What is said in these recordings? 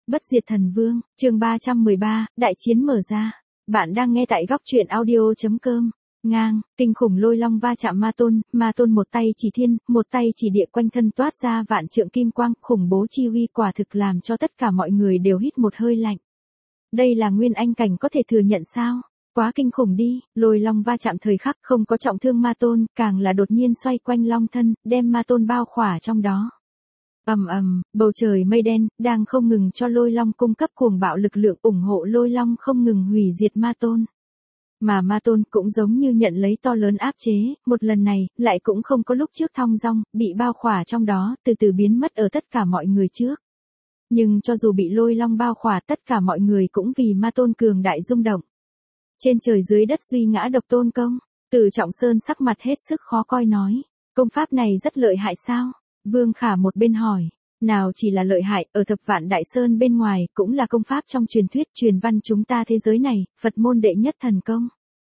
Bất diệt thần vương, chương 313, đại chiến mở ra. Bạn đang nghe tại góc truyện audio.com. Ngang, kinh khủng lôi long va chạm ma tôn một tay chỉ thiên, một tay chỉ địa, quanh thân toát ra vạn trượng kim quang, khủng bố chi uy quả thực làm cho tất cả mọi người đều hít một hơi lạnh. Đây là nguyên anh cảnh có thể thừa nhận sao? Quá kinh khủng đi, lôi long va chạm thời khắc không có trọng thương ma tôn, càng là đột nhiên xoay quanh long thân, đem ma tôn bao khỏa trong đó. Bầu trời mây đen, đang không ngừng cho lôi long cung cấp cuồng bạo lực lượng ủng hộ lôi long không ngừng hủy diệt ma tôn. Mà ma tôn cũng giống như nhận lấy to lớn áp chế, một lần này, lại cũng không có lúc trước thong dong, bị bao khỏa trong đó, từ từ biến mất ở tất cả mọi người trước. Nhưng cho dù bị lôi long bao khỏa, tất cả mọi người cũng vì ma tôn cường đại rung động. Trên trời dưới đất duy ngã độc tôn công, Từ Trọng Sơn sắc mặt hết sức khó coi nói, công pháp này rất lợi hại sao? Vương Khả một bên hỏi, nào chỉ là lợi hại, ở Thập Vạn Đại Sơn bên ngoài, cũng là công pháp trong truyền thuyết truyền văn chúng ta thế giới này, Phật môn đệ nhất thần công.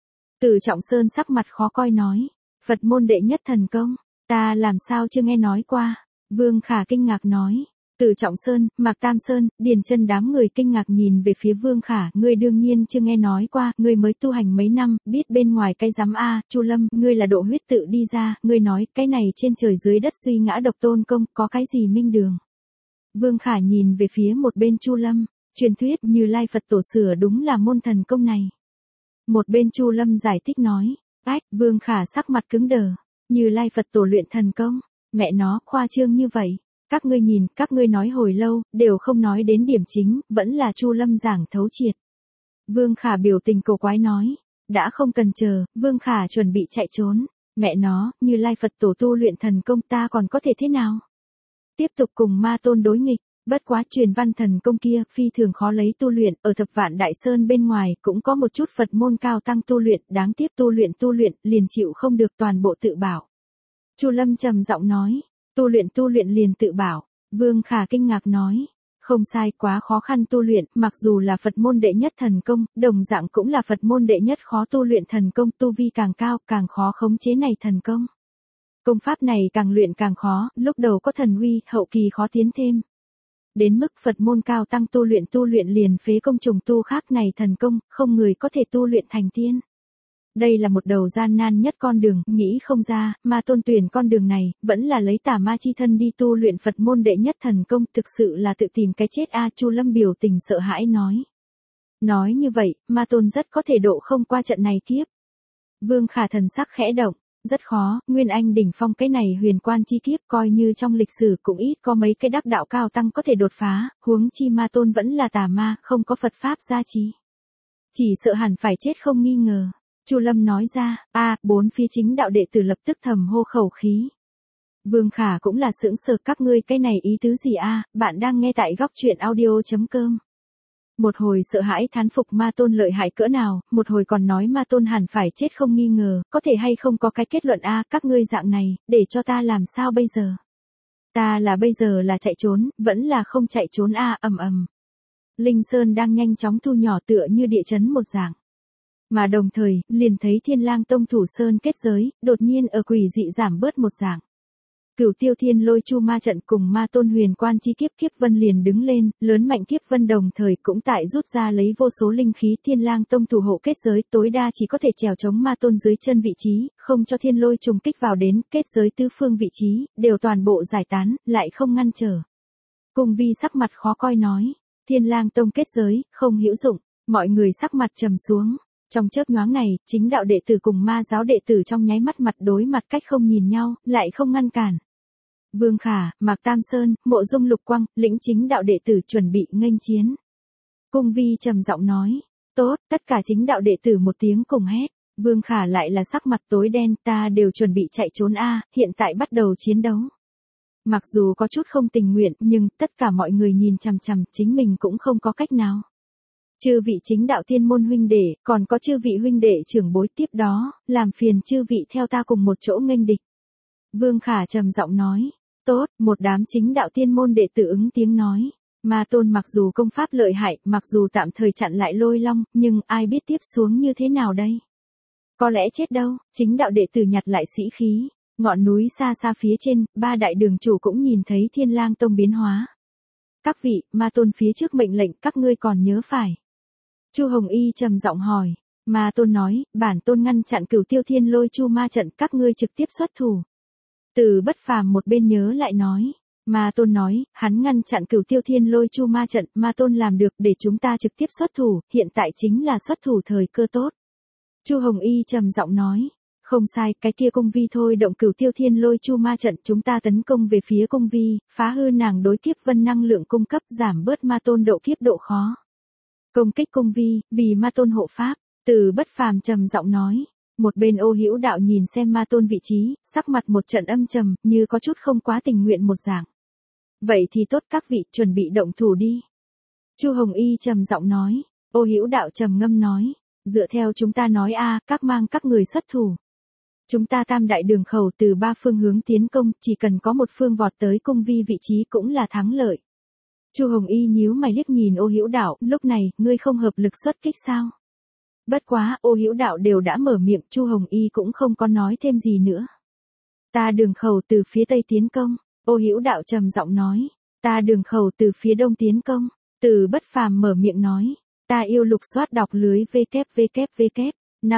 Từ Trọng Sơn sắc mặt khó coi nói, Phật môn đệ nhất thần công, ta làm sao chưa nghe nói qua? Vương Khả kinh ngạc nói. Từ Trọng Sơn, Mạc Tam Sơn, Điền Chân đám người kinh ngạc nhìn về phía Vương Khả, ngươi đương nhiên chưa nghe nói qua, ngươi mới tu hành mấy năm, biết bên ngoài cái rắm a, Chu Lâm, ngươi là độ huyết tự đi ra, ngươi nói, cái này trên trời dưới đất suy ngã độc tôn công, có cái gì minh đường? Vương Khả nhìn về phía một bên Chu Lâm, truyền thuyết Như Lai Phật tổ sửa đúng là môn thần công này. Một bên Chu Lâm giải thích nói, Vương Khả sắc mặt cứng đờ, Như Lai Phật tổ luyện thần công, mẹ nó, khoa trương như vậy. Các ngươi nhìn, các ngươi nói hồi lâu, đều không nói đến điểm chính, vẫn là Chu Lâm giảng thấu triệt. Vương Khả biểu tình cổ quái nói, đã không cần chờ, Vương Khả chuẩn bị chạy trốn, mẹ nó, Như Lai Phật tổ tu luyện thần công ta còn có thể thế nào? Tiếp tục cùng ma tôn đối nghịch, bất quá truyền văn thần công kia phi thường khó lấy tu luyện, ở Thập Vạn Đại Sơn bên ngoài cũng có một chút Phật môn cao tăng tu luyện, đáng tiếc tu luyện, liền chịu không được toàn bộ tự bảo. Chu Lâm trầm giọng nói. Tu luyện liền tự bảo, Vương Khả kinh ngạc nói, không sai, quá khó khăn tu luyện, mặc dù là Phật môn đệ nhất thần công, đồng dạng cũng là Phật môn đệ nhất khó tu luyện thần công, tu vi càng cao, càng khó khống chế này thần công. Công pháp này càng luyện càng khó, lúc đầu có thần uy, hậu kỳ khó tiến thêm. Đến mức Phật môn cao tăng tu luyện liền phế công trùng tu khác này thần công, không người có thể tu luyện thành tiên. Đây là một đầu gian nan nhất con đường, nghĩ không ra, ma tôn tuyển con đường này, vẫn là lấy tà ma chi thân đi tu luyện Phật môn đệ nhất thần công, thực sự là tự tìm cái chết a. Chu Lâm biểu tình sợ hãi nói. Nói như vậy, ma tôn rất có thể độ không qua trận này kiếp. Vương Khả thần sắc khẽ động, rất khó, Nguyên Anh đỉnh phong cái này huyền quan chi kiếp coi như trong lịch sử cũng ít có mấy cái đắc đạo cao tăng có thể đột phá, huống chi ma tôn vẫn là tà ma, không có Phật Pháp gia trì. Chỉ sợ hẳn phải chết không nghi ngờ. Chu Lâm nói ra, bốn phía chính đạo đệ tử lập tức thầm hô khẩu khí. Vương Khả cũng là sững sờ, các ngươi cái này ý tứ gì bạn đang nghe tại góc truyện audio.com. Một hồi sợ hãi thán phục ma tôn lợi hại cỡ nào, một hồi còn nói ma tôn hẳn phải chết không nghi ngờ, có thể hay không có cái kết luận các ngươi dạng này, để cho ta làm sao bây giờ? Ta là bây giờ là chạy trốn, vẫn là không chạy trốn ầm. Linh Sơn đang nhanh chóng thu nhỏ tựa như địa chấn một dạng. Mà đồng thời, liền thấy Thiên Lang Tông thủ sơn kết giới, đột nhiên ở quỷ dị giảm bớt một dạng. Cửu Tiêu Thiên Lôi Chu ma trận cùng ma tôn huyền quan chi kiếp vân liền đứng lên, lớn mạnh kiếp vân đồng thời cũng tại rút ra lấy vô số linh khí. Thiên Lang Tông thủ hộ kết giới tối đa chỉ có thể trèo chống ma tôn dưới chân vị trí, không cho thiên lôi trùng kích vào đến, kết giới tứ phương vị trí, đều toàn bộ giải tán, lại không ngăn trở. Cung Vi sắc mặt khó coi nói, Thiên Lang Tông kết giới, không hữu dụng, mọi người sắc mặt trầm xuống. Trong chớp nhoáng này, chính đạo đệ tử cùng ma giáo đệ tử trong nháy mắt mặt đối mặt cách không nhìn nhau, lại không ngăn cản. Vương Khả, Mạc Tam Sơn, Mộ Dung Lục Quang, lĩnh chính đạo đệ tử chuẩn bị nghênh chiến. Cung Vi trầm giọng nói, tốt, tất cả chính đạo đệ tử một tiếng cùng hét. Vương Khả lại là sắc mặt tối đen, ta đều chuẩn bị chạy trốn hiện tại bắt đầu chiến đấu. Mặc dù có chút không tình nguyện, nhưng tất cả mọi người nhìn chằm chằm, chính mình cũng không có cách nào. Chư vị chính đạo tiên môn huynh đệ, còn có chư vị huynh đệ trưởng bối tiếp đó, làm phiền chư vị theo ta cùng một chỗ nghênh địch. Vương Khả trầm giọng nói, tốt, một đám chính đạo tiên môn đệ tử ứng tiếng nói. Ma tôn mặc dù công pháp lợi hại, mặc dù tạm thời chặn lại lôi long, nhưng ai biết tiếp xuống như thế nào đây? Có lẽ chết đâu, chính đạo đệ tử nhặt lại sĩ khí. Ngọn núi xa xa phía trên, ba đại đường chủ cũng nhìn thấy Thiên Lang Tông biến hóa. Các vị, Ma Tôn phía trước mệnh lệnh các ngươi còn nhớ phải. Chu Hồng Y trầm giọng hỏi. Ma Tôn nói, bản tôn ngăn chặn Cửu Tiêu Thiên Lôi Chu Ma trận, các ngươi trực tiếp xuất thủ. Từ Bất Phàm một bên nhớ lại nói. Ma Tôn nói, hắn ngăn chặn Cửu Tiêu Thiên Lôi Chu Ma trận, Ma Tôn làm được, để chúng ta trực tiếp xuất thủ, hiện tại chính là xuất thủ thời cơ tốt. Chu Hồng Y trầm giọng nói. Không sai, cái kia cung vi thôi động Cửu Tiêu Thiên Lôi Chu Ma trận, chúng ta tấn công về phía cung vi, phá hư nàng đối kiếp vân năng lượng cung cấp, giảm bớt Ma Tôn độ kiếp độ khó. Công kích cung vi, vì Ma Tôn hộ pháp. Từ Bất Phàm trầm giọng nói. Một bên Ô Hữu Đạo nhìn xem Ma Tôn vị trí, sắc mặt một trận âm trầm, như có chút không quá tình nguyện một dạng. Vậy thì tốt, các vị chuẩn bị động thủ đi. Chu Hồng Y trầm giọng nói. Ô Hữu Đạo trầm ngâm nói. Dựa theo chúng ta nói các mang các người xuất thủ. Chúng ta tam đại đường khẩu từ 3 phương hướng tiến công, chỉ cần có một phương vọt tới cung vi vị trí cũng là thắng lợi. Chu Hồng Y nhíu mày liếc nhìn Ô Hữu Đạo, lúc này, ngươi không hợp lực xuất kích sao? Bất quá, Ô Hữu Đạo đều đã mở miệng, Chu Hồng Y cũng không có nói thêm gì nữa. Ta đường khẩu từ phía tây tiến công, Ô Hữu Đạo trầm giọng nói. Ta đường khẩu từ phía đông tiến công, Từ Bất Phàm mở miệng nói. Ta yêu lục soát đọc lưới www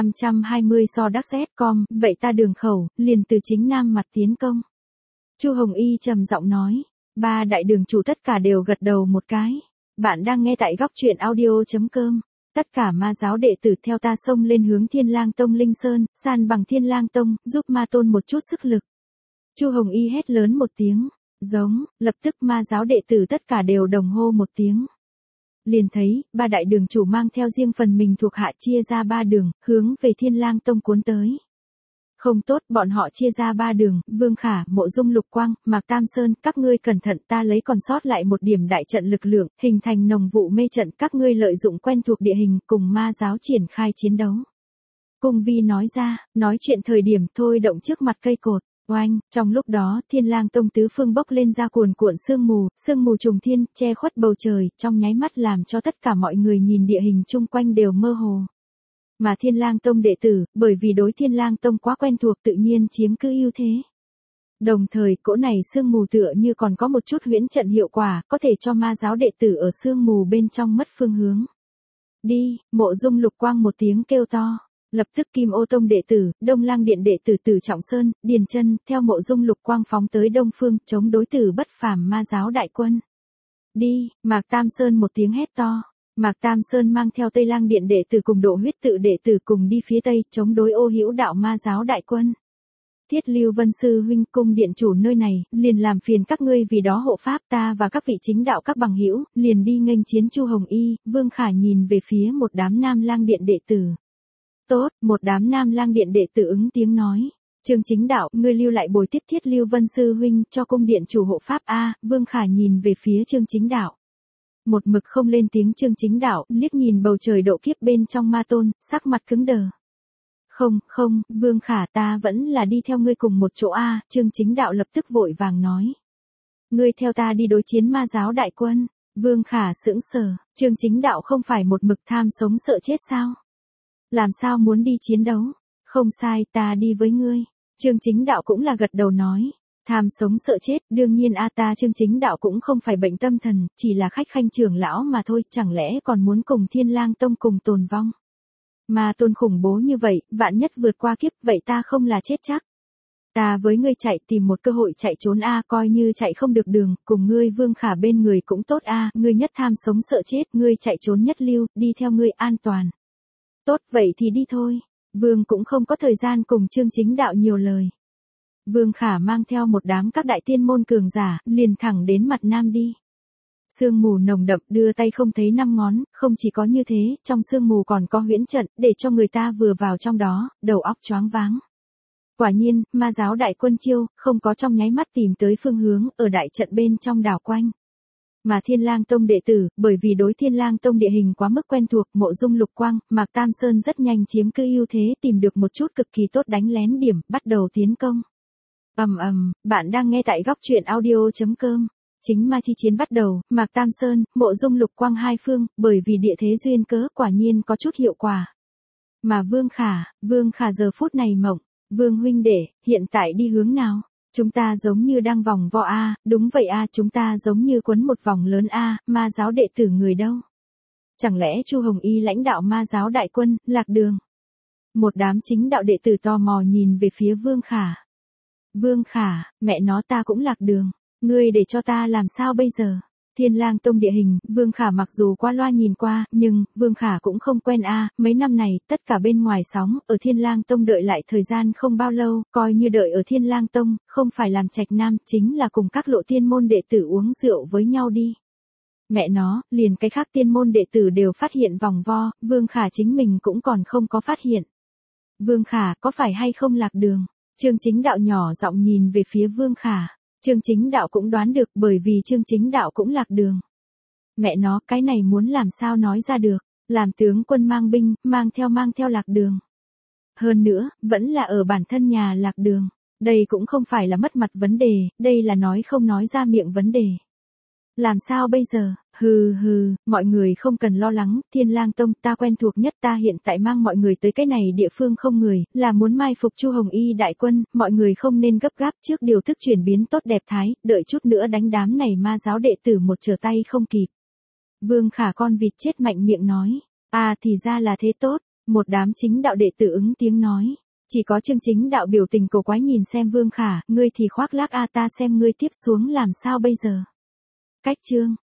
520 so đắc com, vậy ta đường khẩu, liền từ chính nam mặt tiến công. Chu Hồng Y trầm giọng nói. 3 đại đường chủ tất cả đều gật đầu một cái. Bạn đang nghe tại góc truyện audio.com. Tất cả ma giáo đệ tử theo ta xông lên hướng Thiên Lang Tông Linh Sơn, san bằng Thiên Lang Tông, giúp Ma Tôn một chút sức lực. Chu Hồng Y hét lớn một tiếng. Giống, lập tức ma giáo đệ tử tất cả đều đồng hô một tiếng. Liền thấy, 3 đại đường chủ mang theo riêng phần mình thuộc hạ chia ra 3 đường, hướng về Thiên Lang Tông cuốn tới. Không tốt, bọn họ chia ra 3 đường, Vương Khả, Mộ Dung Lục Quang, Mạc Tam Sơn, các ngươi cẩn thận, ta lấy còn sót lại một điểm đại trận lực lượng, hình thành nồng vụ mê trận, các ngươi lợi dụng quen thuộc địa hình, cùng ma giáo triển khai chiến đấu. Cung Vi nói ra, nói chuyện thời điểm thôi động trước mặt cây cột. Oanh, trong lúc đó, Thiên Lang Tông tứ phương bốc lên ra cuồn cuộn sương mù trùng thiên, che khuất bầu trời, trong nháy mắt làm cho tất cả mọi người nhìn địa hình chung quanh đều mơ hồ. Mà Thiên Lang Tông đệ tử, bởi vì đối Thiên Lang Tông quá quen thuộc tự nhiên chiếm cứ ưu thế. Đồng thời, cỗ này sương mù tựa như còn có một chút huyễn trận hiệu quả, có thể cho ma giáo đệ tử ở sương mù bên trong mất phương hướng. Đi, Mộ Dung Lục Quang một tiếng kêu to. Lập tức Kim Ô Tông đệ tử, Đông Lang Điện đệ tử Tử Trọng Sơn, Điền Chân, theo Mộ Dung Lục Quang phóng tới đông phương, chống đối Tử Bất Phàm ma giáo đại quân. Đi, Mạc Tam Sơn một tiếng hét to. Mạc Tam Sơn mang theo Tây Lang Điện đệ tử cùng Độ Huyết Tự đệ tử cùng đi phía tây, chống đối Ô Hữu Đạo ma giáo đại quân. Thiết Lưu Vân sư huynh, cung điện chủ nơi này, liền làm phiền các ngươi vì đó hộ pháp, ta và các vị chính đạo các bằng hữu, liền đi nghênh chiến. Chu Hồng Y, Vương Khả nhìn về phía một đám Nam Lang Điện đệ tử. Tốt, một đám Nam Lang Điện đệ tử ứng tiếng nói. Trương Chính Đạo, ngươi lưu lại bồi tiếp Thiết Lưu Vân sư huynh, cho cung điện chủ hộ pháp Vương Khả nhìn về phía Trương Chính Đạo. Một mực không lên tiếng Trương Chính Đạo, liếc nhìn bầu trời độ kiếp bên trong Ma Tôn, sắc mặt cứng đờ. Không, Vương Khả, ta vẫn là đi theo ngươi cùng một chỗ Trương Chính Đạo lập tức vội vàng nói. Ngươi theo ta đi đối chiến ma giáo đại quân. Vương Khả sững sờ, Trương Chính Đạo không phải một mực tham sống sợ chết sao? Làm sao muốn đi chiến đấu? Không sai, ta đi với ngươi. Trương Chính Đạo cũng là gật đầu nói. Tham sống sợ chết, đương nhiên ta Trương Chính Đạo cũng không phải bệnh tâm thần, chỉ là khách khanh trưởng lão mà thôi, chẳng lẽ còn muốn cùng Thiên Lang Tông cùng tồn vong. Ma Tôn khủng bố như vậy, vạn nhất vượt qua kiếp, vậy ta không là chết chắc. Ta với ngươi chạy tìm một cơ hội chạy trốn coi như chạy không được đường, cùng ngươi Vương Khả bên người cũng tốt ngươi nhất tham sống sợ chết, ngươi chạy trốn nhất lưu, đi theo ngươi an toàn. Tốt, vậy thì đi thôi. Vương cũng không có thời gian cùng Trương Chính Đạo nhiều lời. Vương Khả mang theo một đám các đại tiên môn cường giả, liền thẳng đến mặt nam đi. Sương mù nồng đậm, đưa tay không thấy 5 ngón, không chỉ có như thế, trong sương mù còn có huyễn trận, để cho người ta vừa vào trong đó, đầu óc choáng váng. Quả nhiên, ma giáo đại quân chiêu, không có trong nháy mắt tìm tới phương hướng, ở đại trận bên trong đảo quanh. Mà Thiên Lang Tông đệ tử, bởi vì đối Thiên Lang Tông địa hình quá mức quen thuộc, Mộ Dung Lục Quang, Mạc Tam Sơn rất nhanh chiếm cứ ưu thế, tìm được một chút cực kỳ tốt đánh lén điểm, bắt đầu tiến công. Bạn đang nghe tại góc truyện audio.com. Chính ma chi chiến bắt đầu, Mạc Tam Sơn, Mộ Dung Lục Quang hai phương, bởi vì địa thế duyên cớ quả nhiên có chút hiệu quả. Mà Vương Khả giờ phút này mộng. Vương huynh đệ, hiện tại đi hướng nào? Chúng ta giống như đang vòng vo a, đúng vậy a, chúng ta giống như quấn một vòng lớn a, ma giáo đệ tử người đâu? Chẳng lẽ Chu Hồng Y lãnh đạo ma giáo đại quân, lạc đường? Một đám chính đạo đệ tử tò mò nhìn về phía Vương Khả. Vương Khả, mẹ nó ta cũng lạc đường. Ngươi để cho ta làm sao bây giờ? Thiên Lang Tông địa hình, Vương Khả mặc dù qua loa nhìn qua, nhưng, Vương Khả cũng không quen a, mấy năm này, tất cả bên ngoài sóng, ở Thiên Lang Tông đợi lại thời gian không bao lâu, coi như đợi ở Thiên Lang Tông, không phải làm trạch nam, chính là cùng các lộ tiên môn đệ tử uống rượu với nhau đi. Mẹ nó, liền cái khác tiên môn đệ tử đều phát hiện vòng vo, Vương Khả chính mình cũng còn không có phát hiện. Vương Khả, có phải hay không lạc đường? Trương Chính Đạo nhỏ giọng nhìn về phía Vương Khả. Trương Chính Đạo cũng đoán được bởi vì Trương Chính Đạo cũng lạc đường. Mẹ nó, cái này muốn làm sao nói ra được, làm tướng quân mang binh, mang theo lạc đường. Hơn nữa, vẫn là ở bản thân nhà lạc đường. Đây cũng không phải là mất mặt vấn đề, đây là nói không nói ra miệng vấn đề. Làm sao bây giờ? Hừ, mọi người không cần lo lắng, Thiên Lang Tông ta quen thuộc nhất, ta hiện tại mang mọi người tới cái này địa phương không người, là muốn mai phục Chu Hồng Y đại quân, mọi người không nên gấp gáp trước điều thức chuyển biến tốt đẹp thái, đợi chút nữa đánh đám này ma giáo đệ tử một trở tay không kịp. Vương Khả con vịt chết mạnh miệng nói, à thì ra là thế tốt, một đám chính đạo đệ tử ứng tiếng nói. Chỉ có Trương Chính Đạo biểu tình cổ quái nhìn xem Vương Khả, ngươi thì khoác lác a, ta xem ngươi tiếp xuống làm sao bây giờ. Cách chương